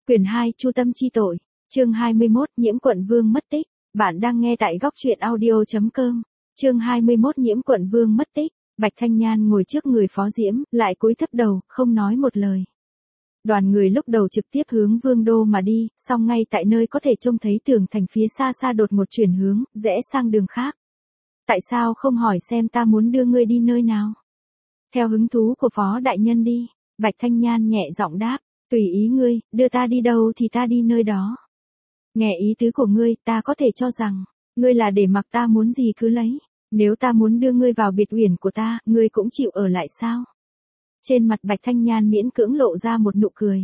Quyển 2 Chu tâm chi tội, chương 21 Nhiễm Quận Vương mất tích. Bạn đang nghe tại góc truyện audio.com. Chương 21 Nhiễm Quận Vương mất tích. Bạch Thanh Nhan ngồi trước người Phó Diễm, lại cúi thấp đầu, không nói một lời. Đoàn người lúc đầu trực tiếp hướng Vương đô mà đi, song ngay tại nơi có thể trông thấy tường thành phía xa xa đột một chuyển hướng, rẽ sang đường khác. Tại sao không hỏi xem ta muốn đưa ngươi đi nơi nào? Theo hứng thú của Phó đại nhân đi. Bạch Thanh Nhan nhẹ giọng đáp. Tùy ý ngươi, đưa ta đi đâu thì ta đi nơi đó. Nghe ý tứ của ngươi, ta có thể cho rằng, ngươi là để mặc ta muốn gì cứ lấy. Nếu ta muốn đưa ngươi vào biệt uyển của ta, ngươi cũng chịu ở lại sao? Trên mặt Bạch Thanh Nhan miễn cưỡng lộ ra một nụ cười.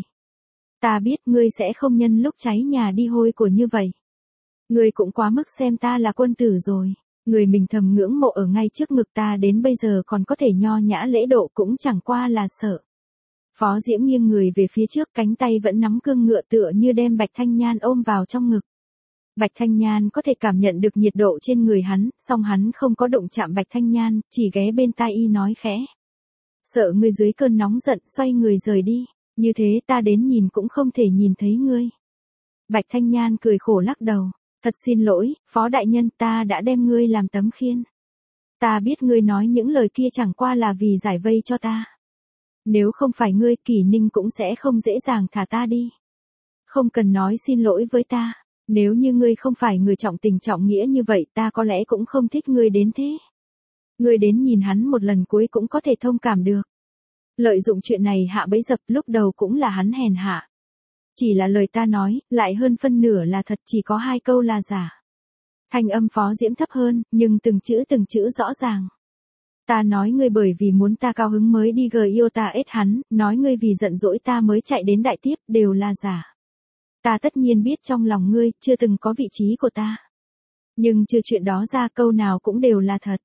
Ta biết ngươi sẽ không nhân lúc cháy nhà đi hôi của như vậy. Ngươi cũng quá mức xem ta là quân tử rồi. Người mình thầm ngưỡng mộ ở ngay trước ngực ta đến bây giờ còn có thể nho nhã lễ độ cũng chẳng qua là sợ. Phó Diễm nghiêng người về phía trước, cánh tay vẫn nắm cương ngựa tựa như đem Bạch Thanh Nhan ôm vào trong ngực. Bạch Thanh Nhan có thể cảm nhận được nhiệt độ trên người hắn, song hắn không có đụng chạm Bạch Thanh Nhan, chỉ ghé bên tai y nói khẽ. Sợ ngươi dưới cơn nóng giận xoay người rời đi, như thế ta đến nhìn cũng không thể nhìn thấy ngươi. Bạch Thanh Nhan cười khổ lắc đầu. Thật xin lỗi, Phó đại nhân, ta đã đem ngươi làm tấm khiên. Ta biết ngươi nói những lời kia chẳng qua là vì giải vây cho ta. Nếu không phải ngươi, Kỷ Ninh cũng sẽ không dễ dàng thả ta đi. Không cần nói xin lỗi với ta. Nếu như ngươi không phải người trọng tình trọng nghĩa như vậy, ta có lẽ cũng không thích ngươi đến thế. Ngươi đến nhìn hắn một lần cuối cũng có thể thông cảm được. Lợi dụng chuyện này hạ bẫy dập, lúc đầu cũng là hắn hèn hạ. Chỉ là lời ta nói, lại hơn phân nửa là thật, chỉ có 2 câu là giả. Thanh âm Phó Diễm thấp hơn, nhưng từng chữ rõ ràng. Ta nói ngươi bởi vì muốn ta cao hứng mới đi yêu ta ết hắn, nói ngươi vì giận dỗi ta mới chạy đến đại tiếp, đều là giả. Ta tất nhiên biết trong lòng ngươi, chưa từng có vị trí của ta. Nhưng trừ chuyện đó ra câu nào cũng đều là thật.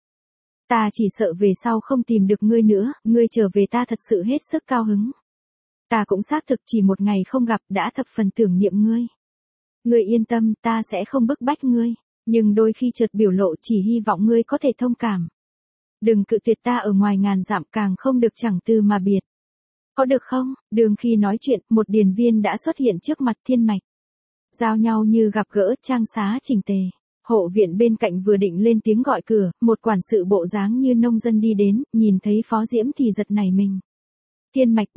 Ta chỉ sợ về sau không tìm được ngươi nữa, ngươi trở về ta thật sự hết sức cao hứng. Ta cũng xác thực chỉ một ngày không gặp đã thập phần tưởng niệm ngươi. Ngươi yên tâm, ta sẽ không bức bách ngươi, nhưng đôi khi chợt biểu lộ chỉ hy vọng ngươi có thể thông cảm. Đừng cự tuyệt ta ở ngoài ngàn dặm, càng không được chẳng từ mà biệt. Có được không? Đường khi nói chuyện, một điền viên đã xuất hiện trước mặt Thiên Mạch. Giao nhau như gặp gỡ, trang xá chỉnh tề. Hộ viện bên cạnh vừa định lên tiếng gọi cửa, một quản sự bộ dáng như nông dân đi đến, nhìn thấy Phó Diễm thì giật nảy mình. Thiên Mạch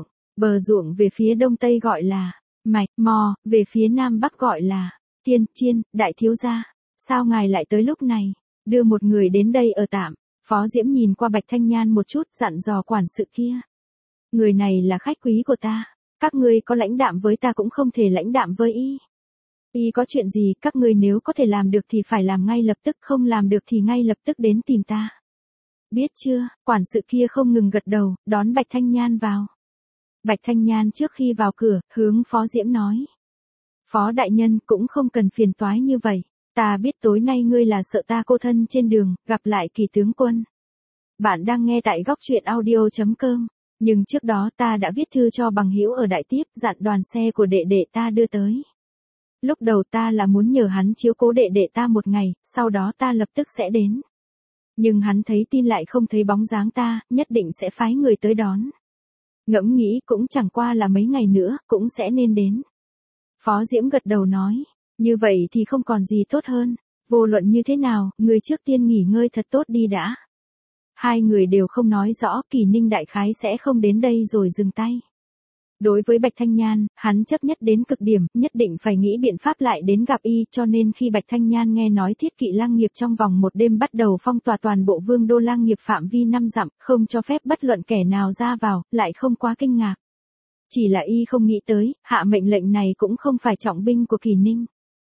bờ ruộng về phía đông tây gọi là Mạch, Mò, về phía nam bắc gọi là Tiên, Chiên, đại thiếu gia. Sao ngài lại tới lúc này? Đưa một người đến đây ở tạm. Phó Diễm nhìn qua Bạch Thanh Nhan một chút, dặn dò quản sự kia. Người này là khách quý của ta. Các ngươi có lãnh đạm với ta cũng không thể lãnh đạm với y. Y có chuyện gì, các ngươi nếu có thể làm được thì phải làm ngay lập tức, không làm được thì ngay lập tức đến tìm ta. Biết chưa? Quản sự kia không ngừng gật đầu, đón Bạch Thanh Nhan vào. Bạch Thanh Nhan trước khi vào cửa, hướng Phó Diễm nói. Phó đại nhân cũng không cần phiền toái như vậy. Ta biết tối nay ngươi là sợ ta cô thân trên đường, gặp lại Kỳ tướng quân. Bạn đang nghe tại góc truyện audio.com. Nhưng trước đó ta đã viết thư cho bằng hữu ở đại tiếp, dặn đoàn xe của đệ đệ ta đưa tới. Lúc đầu ta là muốn nhờ hắn chiếu cố đệ đệ ta một ngày, sau đó ta lập tức sẽ đến. Nhưng hắn thấy tin lại không thấy bóng dáng ta, nhất định sẽ phái người tới đón. Ngẫm nghĩ cũng chẳng qua là mấy ngày nữa, cũng sẽ nên đến. Phó Diễm gật đầu nói. Như vậy thì không còn gì tốt hơn. Vô luận như thế nào, người trước tiên nghỉ ngơi thật tốt đi đã. Hai người đều không nói rõ, Kỳ Ninh đại khái sẽ không đến đây rồi dừng tay. Đối với Bạch Thanh Nhan, hắn chấp nhất đến cực điểm, nhất định phải nghĩ biện pháp lại đến gặp y, cho nên khi Bạch Thanh Nhan nghe nói Thiết Kỵ lang nghiệp trong vòng một đêm bắt đầu phong tỏa toàn bộ Vương đô lang nghiệp phạm vi 5 dặm, không cho phép bất luận kẻ nào ra vào, lại không quá kinh ngạc. Chỉ là y không nghĩ tới, hạ mệnh lệnh này cũng không phải trọng binh của Kỳ Ninh,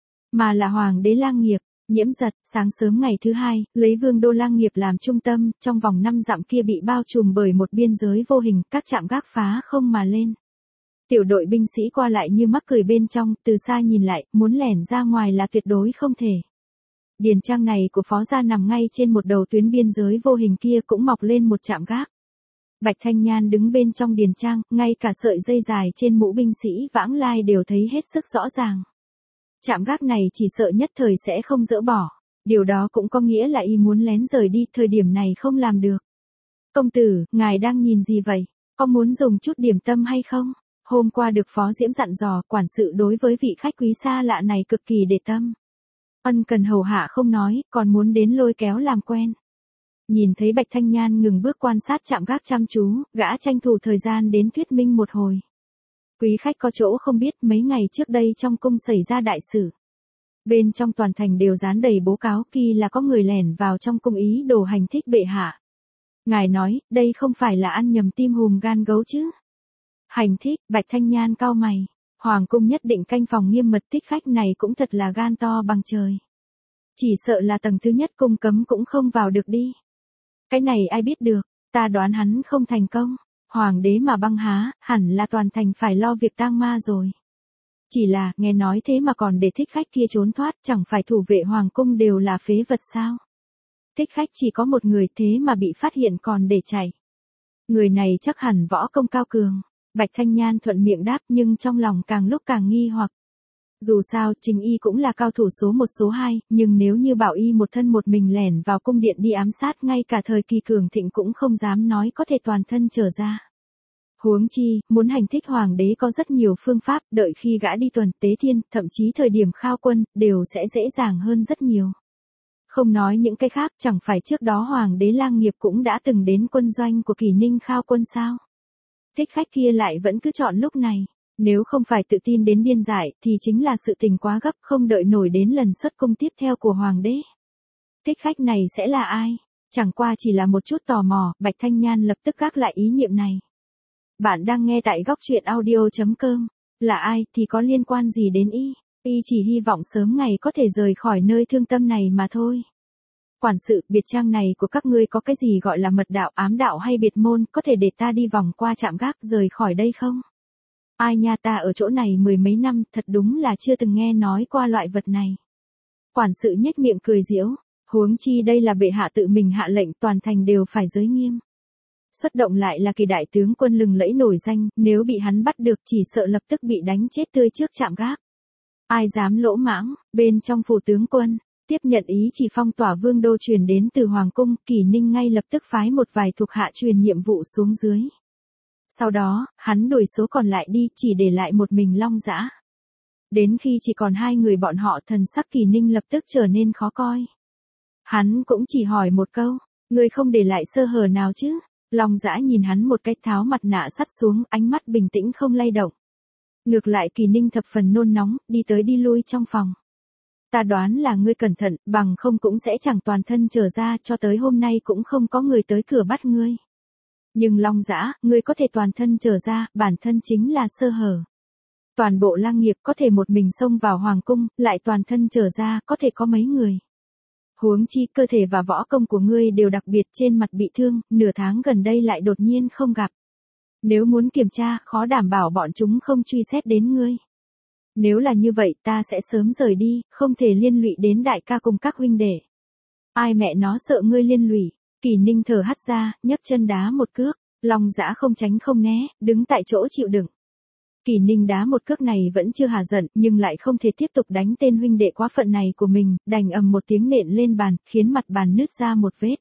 mà là Hoàng đế lang nghiệp. Nhiễm Giật, sáng sớm ngày thứ hai, lấy Vương đô lang nghiệp làm trung tâm, trong vòng 5 dặm kia bị bao trùm bởi một biên giới vô hình, các trạm gác phá không mà lên. Tiểu đội binh sĩ qua lại như mắc cười bên trong, từ xa nhìn lại, muốn lẻn ra ngoài là tuyệt đối không thể. Điền trang này của Phó gia nằm ngay trên một đầu tuyến biên giới vô hình kia cũng mọc lên một trạm gác. Bạch Thanh Nhan đứng bên trong điền trang, ngay cả sợi dây dài trên mũ binh sĩ vãng lai đều thấy hết sức rõ ràng. Trạm gác này chỉ sợ nhất thời sẽ không dỡ bỏ. Điều đó cũng có nghĩa là y muốn lén rời đi, thời điểm này không làm được. Công tử, ngài đang nhìn gì vậy? Có muốn dùng chút điểm tâm hay không? Hôm qua được Phó Diễm dặn dò, quản sự đối với vị khách quý xa lạ này cực kỳ để tâm. Ân cần hầu hạ không nói, còn muốn đến lôi kéo làm quen. Nhìn thấy Bạch Thanh Nhan ngừng bước quan sát trạm gác chăm chú, gã tranh thủ thời gian đến thuyết minh một hồi. Quý khách có chỗ không biết, mấy ngày trước đây trong cung xảy ra đại sự. Bên trong toàn thành đều dán đầy bố cáo kỳ là có người lẻn vào trong cung ý đồ hành thích bệ hạ. Ngài nói, đây không phải là ăn nhầm tim hùm gan gấu chứ? Hành thích, Bạch Thanh Nhan cau mày. Hoàng cung nhất định canh phòng nghiêm mật, thích khách này cũng thật là gan to bằng trời. Chỉ sợ là tầng thứ nhất cung cấm cũng không vào được đi. Cái này ai biết được, ta đoán hắn không thành công. Hoàng đế mà băng há, hẳn là toàn thành phải lo việc tang ma rồi. Chỉ là, nghe nói thế mà còn để thích khách kia trốn thoát, chẳng phải thủ vệ hoàng cung đều là phế vật sao? Thích khách chỉ có một người, thế mà bị phát hiện còn để chạy. Người này chắc hẳn võ công cao cường. Bạch Thanh Nhan thuận miệng đáp, nhưng trong lòng càng lúc càng nghi hoặc. Dù sao, Trình Y cũng là cao thủ số 1 số 2, nhưng nếu như bảo y một thân một mình lẻn vào cung điện đi ám sát, ngay cả thời kỳ cường thịnh cũng không dám nói có thể toàn thân trở ra. Huống chi, muốn hành thích hoàng đế có rất nhiều phương pháp, đợi khi gã đi tuần tế thiên, thậm chí thời điểm khao quân, đều sẽ dễ dàng hơn rất nhiều. Không nói những cái khác, chẳng phải trước đó hoàng đế Lang Nghiệp cũng đã từng đến quân doanh của Kỳ Ninh khao quân sao? Thích khách kia lại vẫn cứ chọn lúc này. Nếu không phải tự tin đến điên dại, thì chính là sự tình quá gấp, không đợi nổi đến lần xuất cung tiếp theo của hoàng đế. Thích khách này sẽ là ai? Chẳng qua chỉ là một chút tò mò, Bạch Thanh Nhan lập tức gác lại ý niệm này. Bạn đang nghe tại góc truyện audio.com. Là ai thì có liên quan gì đến y? Y chỉ hy vọng sớm ngày có thể rời khỏi nơi thương tâm này mà thôi. Quản sự, biệt trang này của các ngươi có cái gì gọi là mật đạo, ám đạo hay biệt môn, có thể để ta đi vòng qua trạm gác rời khỏi đây không? Ai nha, ta ở chỗ này mười mấy năm, thật đúng là chưa từng nghe nói qua loại vật này. Quản sự nhếch miệng cười giễu, huống chi đây là bệ hạ tự mình hạ lệnh, toàn thành đều phải giới nghiêm. Xuất động lại là Kỳ đại tướng quân lừng lẫy nổi danh, nếu bị hắn bắt được chỉ sợ lập tức bị đánh chết tươi trước trạm gác. Ai dám lỗ mãng, bên trong phủ tướng quân, tiếp nhận ý chỉ phong tỏa vương đô truyền đến từ hoàng cung, Kỳ Ninh ngay lập tức phái một vài thuộc hạ truyền nhiệm vụ xuống dưới. Sau đó, hắn đuổi số còn lại đi, chỉ để lại một mình Long Dã. Đến khi chỉ còn hai người bọn họ, thần sắc Kỳ Ninh lập tức trở nên khó coi. Hắn cũng chỉ hỏi một câu, ngươi không để lại sơ hở nào chứ? Long Dã nhìn hắn một cái, tháo mặt nạ sắt xuống, ánh mắt bình tĩnh không lay động. Ngược lại Kỳ Ninh thập phần nôn nóng, đi tới đi lui trong phòng. Ta đoán là ngươi cẩn thận, bằng không cũng sẽ chẳng toàn thân trở ra, cho tới hôm nay cũng không có người tới cửa bắt ngươi. Nhưng Long Dã, ngươi có thể toàn thân trở ra, bản thân chính là sơ hở. Toàn bộ Lang Nghiệp có thể một mình xông vào hoàng cung, lại toàn thân trở ra, có thể có mấy người. Huống chi, cơ thể và võ công của ngươi đều đặc biệt, trên mặt bị thương, nửa tháng gần đây lại đột nhiên không gặp. Nếu muốn kiểm tra, khó đảm bảo bọn chúng không truy xét đến ngươi. Nếu là như vậy, ta sẽ sớm rời đi, không thể liên lụy đến đại ca cùng các huynh đệ. Ai mẹ nó sợ ngươi liên lụy? Kỳ Ninh thở hắt ra, nhấc chân đá một cước, Long Dã không tránh không né, đứng tại chỗ chịu đựng. Kỳ Ninh đá một cước này vẫn chưa hả giận, nhưng lại không thể tiếp tục đánh tên huynh đệ quá phận này của mình, đành ầm một tiếng nện lên bàn, khiến mặt bàn nứt ra một vết.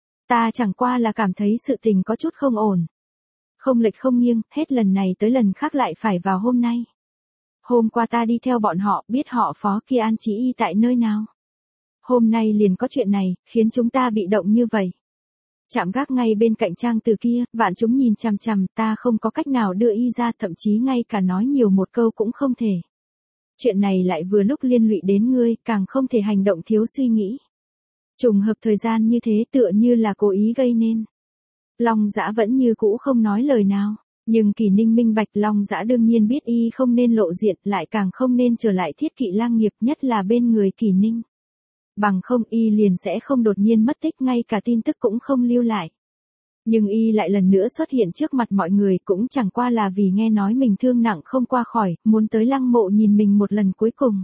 Ta chẳng qua là cảm thấy sự tình có chút không ổn. Không lệch không nghiêng, hết lần này tới lần khác lại phải vào hôm nay. Hôm qua ta đi theo bọn họ, biết họ Phó kia an trí y tại nơi nào. Hôm nay liền có chuyện này, khiến chúng ta bị động như vậy. Trạm gác ngay bên cạnh trang từ kia, vạn chúng nhìn chằm chằm, ta không có cách nào đưa y ra, thậm chí ngay cả nói nhiều một câu cũng không thể. Chuyện này lại vừa lúc liên lụy đến ngươi, càng không thể hành động thiếu suy nghĩ. Trùng hợp thời gian như thế tựa như là cố ý gây nên. Long Dã vẫn như cũ không nói lời nào, nhưng Kỳ Ninh minh bạch, Long Dã đương nhiên biết y không nên lộ diện, lại càng không nên trở lại Thiết Kỵ Lang Nghiệp, nhất là bên người Kỳ Ninh. Bằng không y liền sẽ không đột nhiên mất tích, ngay cả tin tức cũng không lưu lại. Nhưng y lại lần nữa xuất hiện trước mặt mọi người, cũng chẳng qua là vì nghe nói mình thương nặng không qua khỏi, muốn tới lăng mộ nhìn mình một lần cuối cùng.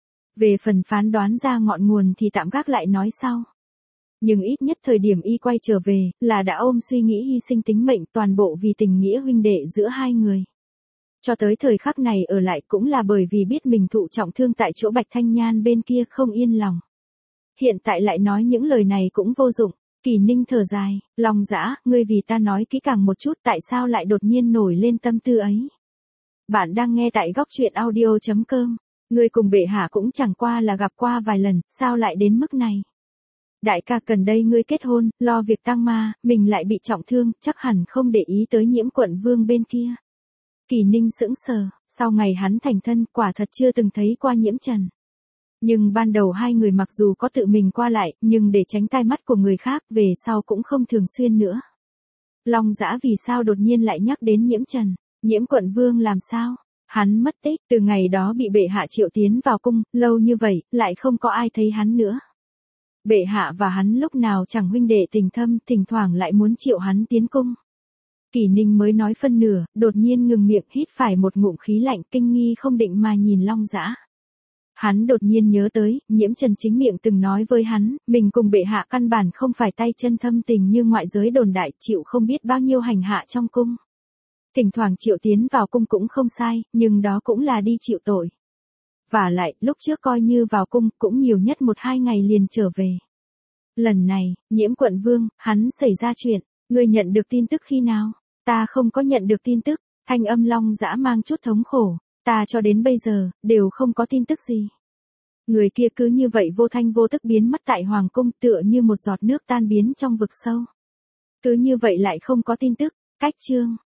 Về phần phán đoán ra ngọn nguồn thì tạm gác lại nói sau. Nhưng ít nhất thời điểm y quay trở về, là đã ôm suy nghĩ hy sinh tính mệnh, toàn bộ vì tình nghĩa huynh đệ giữa hai người. Cho tới thời khắc này ở lại cũng là bởi vì biết mình thụ trọng thương tại chỗ, Bạch Thanh Nhan bên kia không yên lòng. Hiện tại lại nói những lời này cũng vô dụng. Kỳ Ninh thở dài, Long Dã, ngươi vì ta nói kỹ càng một chút, tại sao lại đột nhiên nổi lên tâm tư ấy? Bạn đang nghe tại góc truyện audio.com. Ngươi cùng bệ hạ cũng chẳng qua là gặp qua vài lần, sao lại đến mức này? Đại ca gần đây ngươi kết hôn, lo việc tang ma, mình lại bị trọng thương, chắc hẳn không để ý tới Nhiễm quận vương bên kia. Kỳ Ninh sững sờ, sau ngày hắn thành thân quả thật chưa từng thấy qua Nhiễm Trần. Nhưng ban đầu hai người mặc dù có tự mình qua lại, nhưng để tránh tai mắt của người khác, về sau cũng không thường xuyên nữa. Long Dã vì sao đột nhiên lại nhắc đến Nhiễm Trần? Nhiễm quận vương làm sao? Hắn mất tích, từ ngày đó bị bệ hạ triệu tiến vào cung, lâu như vậy, lại không có ai thấy hắn nữa. Bệ hạ và hắn lúc nào chẳng huynh đệ tình thâm, thỉnh thoảng lại muốn triệu hắn tiến cung. Kỳ Ninh mới nói phân nửa, đột nhiên ngừng miệng hít phải một ngụm khí lạnh, kinh nghi không định mà nhìn Long Dã. Hắn đột nhiên nhớ tới, Nhiễm Trần chính miệng từng nói với hắn, mình cùng bệ hạ căn bản không phải tay chân thâm tình như ngoại giới đồn đại, chịu không biết bao nhiêu hành hạ trong cung. Thỉnh thoảng triệu tiến vào cung cũng không sai, nhưng đó cũng là đi chịu tội. Và lại, lúc trước coi như vào cung, cũng nhiều nhất 1-2 ngày liền trở về. Lần này, Nhiễm quận vương, hắn xảy ra chuyện, ngươi nhận được tin tức khi nào? Ta không có nhận được tin tức, thanh âm Long Dã mang chút thống khổ, ta cho đến bây giờ, đều không có tin tức gì. Người kia cứ như vậy vô thanh vô tức biến mất tại Hoàng cung tựa như một giọt nước tan biến trong vực sâu. Cứ như vậy lại không có tin tức, cách chương.